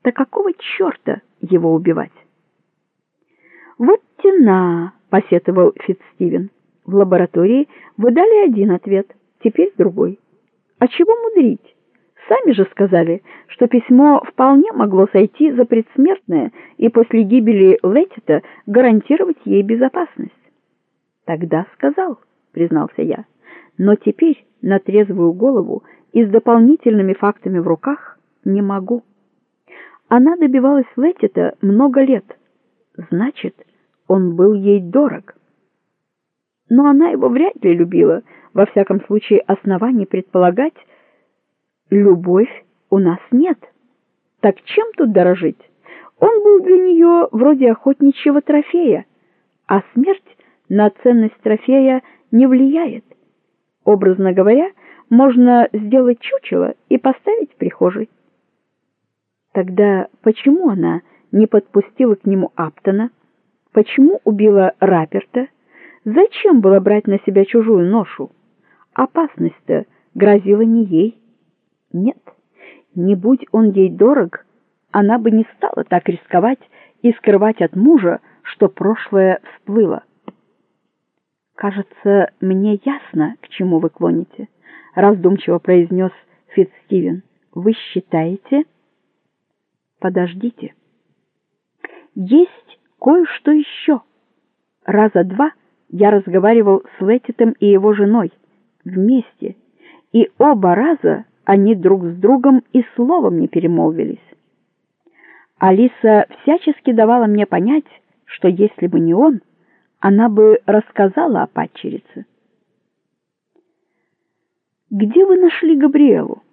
Так какого черта его убивать? Вот тена, посетовал Фитцстивен. В лаборатории вы дали один ответ, теперь другой. А чего мудрить? Сами же сказали, что письмо вполне могло сойти за предсмертное и после гибели Леттита гарантировать ей безопасность. Тогда сказал, признался я, но теперь на трезвую голову и с дополнительными фактами в руках не могу. Она добивалась Леттита много лет. Значит, он был ей дорог. Но она его вряд ли любила, во всяком случае оснований предполагать, любовь у нас нет. Так чем тут дорожить? Он был для нее вроде охотничьего трофея, а смерть на ценность трофея не влияет. Образно говоря, можно сделать чучело и поставить в прихожей. Тогда почему она не подпустила к нему Аптона? Почему убила Раперта? Зачем было брать на себя чужую ношу? Опасность-то грозила не ей. Нет, не будь он ей дорог, она бы не стала так рисковать и скрывать от мужа, что прошлое всплыло. Кажется, мне ясно, к чему вы клоните, раздумчиво произнес Фитцстивен. Вы считаете? Подождите. Есть кое-что еще. Раза два я разговаривал с Леттитом и его женой вместе, и оба раза они друг с другом и словом не перемолвились. Алиса всячески давала мне понять, что если бы не он, она бы рассказала о падчерице. Где вы нашли Габриэлу?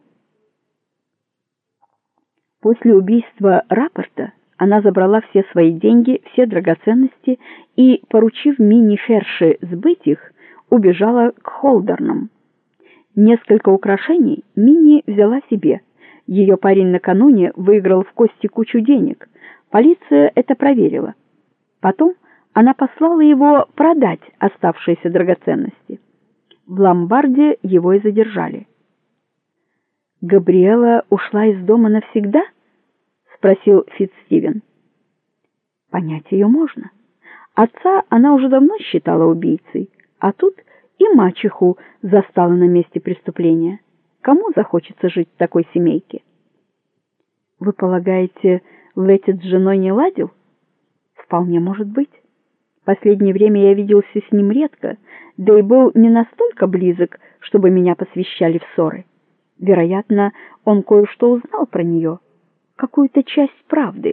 После убийства Рапорта она забрала все свои деньги, все драгоценности и, поручив Минни Херши сбыть их, убежала к Холдернам. Несколько украшений Минни взяла себе. Ее парень накануне выиграл в кости кучу денег. Полиция это проверила. Потом она послала его продать оставшиеся драгоценности. В ломбарде его и задержали. Габриэла ушла из дома навсегда? Спросил Фитцстивен. Понять ее можно. Отца она уже давно считала убийцей, а тут и мачеху застала на месте преступления. Кому захочется жить в такой семейке? Вы полагаете, Леттит с женой не ладил? Вполне может быть. Последнее время я виделся с ним редко, да и был не настолько близок, чтобы меня посвящали в ссоры. Вероятно, он кое-что узнал про нее, какую-то часть правды.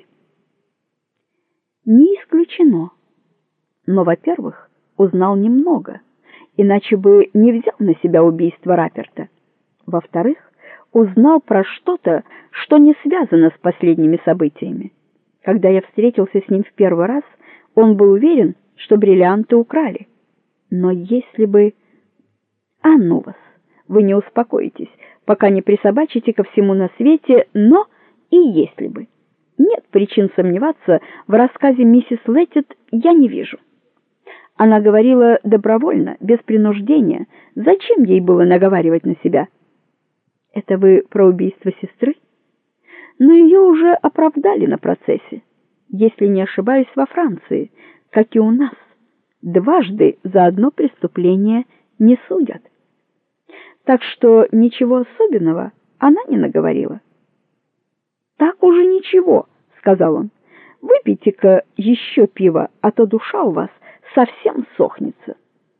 Не исключено. Но, во-первых, узнал немного, иначе бы не взял на себя убийство Раперта. Во-вторых, узнал про что-то, что не связано с последними событиями. Когда я встретился с ним в первый раз, он был уверен, что бриллианты украли. Но если бы... А ну вас, вы не успокоитесь, пока не присобачите ко всему на свете «но» и «если бы». Нет причин сомневаться в рассказе миссис Леттит, я не вижу. Она говорила добровольно, без принуждения. Зачем ей было наговаривать на себя? Это вы про убийство сестры? Но ее уже оправдали на процессе. Если не ошибаюсь, во Франции, как и у нас, дважды за одно преступление не судят. Так что ничего особенного она не наговорила. Так уже ничего, сказал он. Выпейте-ка еще пиво, а то душа у вас совсем сохнется.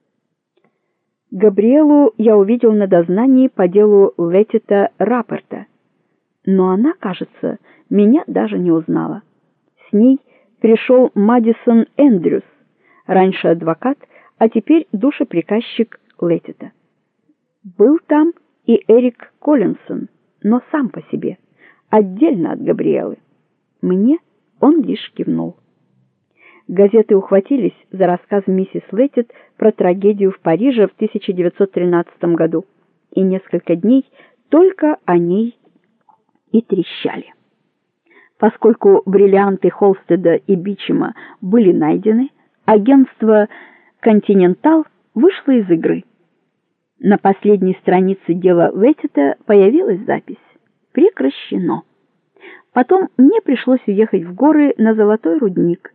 Габриэлу я увидел на дознании по делу Леттита Рапорта, но она, кажется, меня даже не узнала. С ней пришел Мэдисон Эндрюс, раньше адвокат, а теперь душеприказчик Леттита. Был там и Эрик Коллинсон, но сам по себе, отдельно от Габриэлы. Мне он лишь кивнул. Газеты ухватились за рассказ миссис Леттит про трагедию в Париже в 1913 году, и несколько дней только о ней и трещали. Поскольку бриллианты Холстеда и Бичема были найдены, агентство «Континентал» вышло из игры. На последней странице дела Леттита появилась запись: прекращено. Потом мне пришлось уехать в горы на золотой рудник.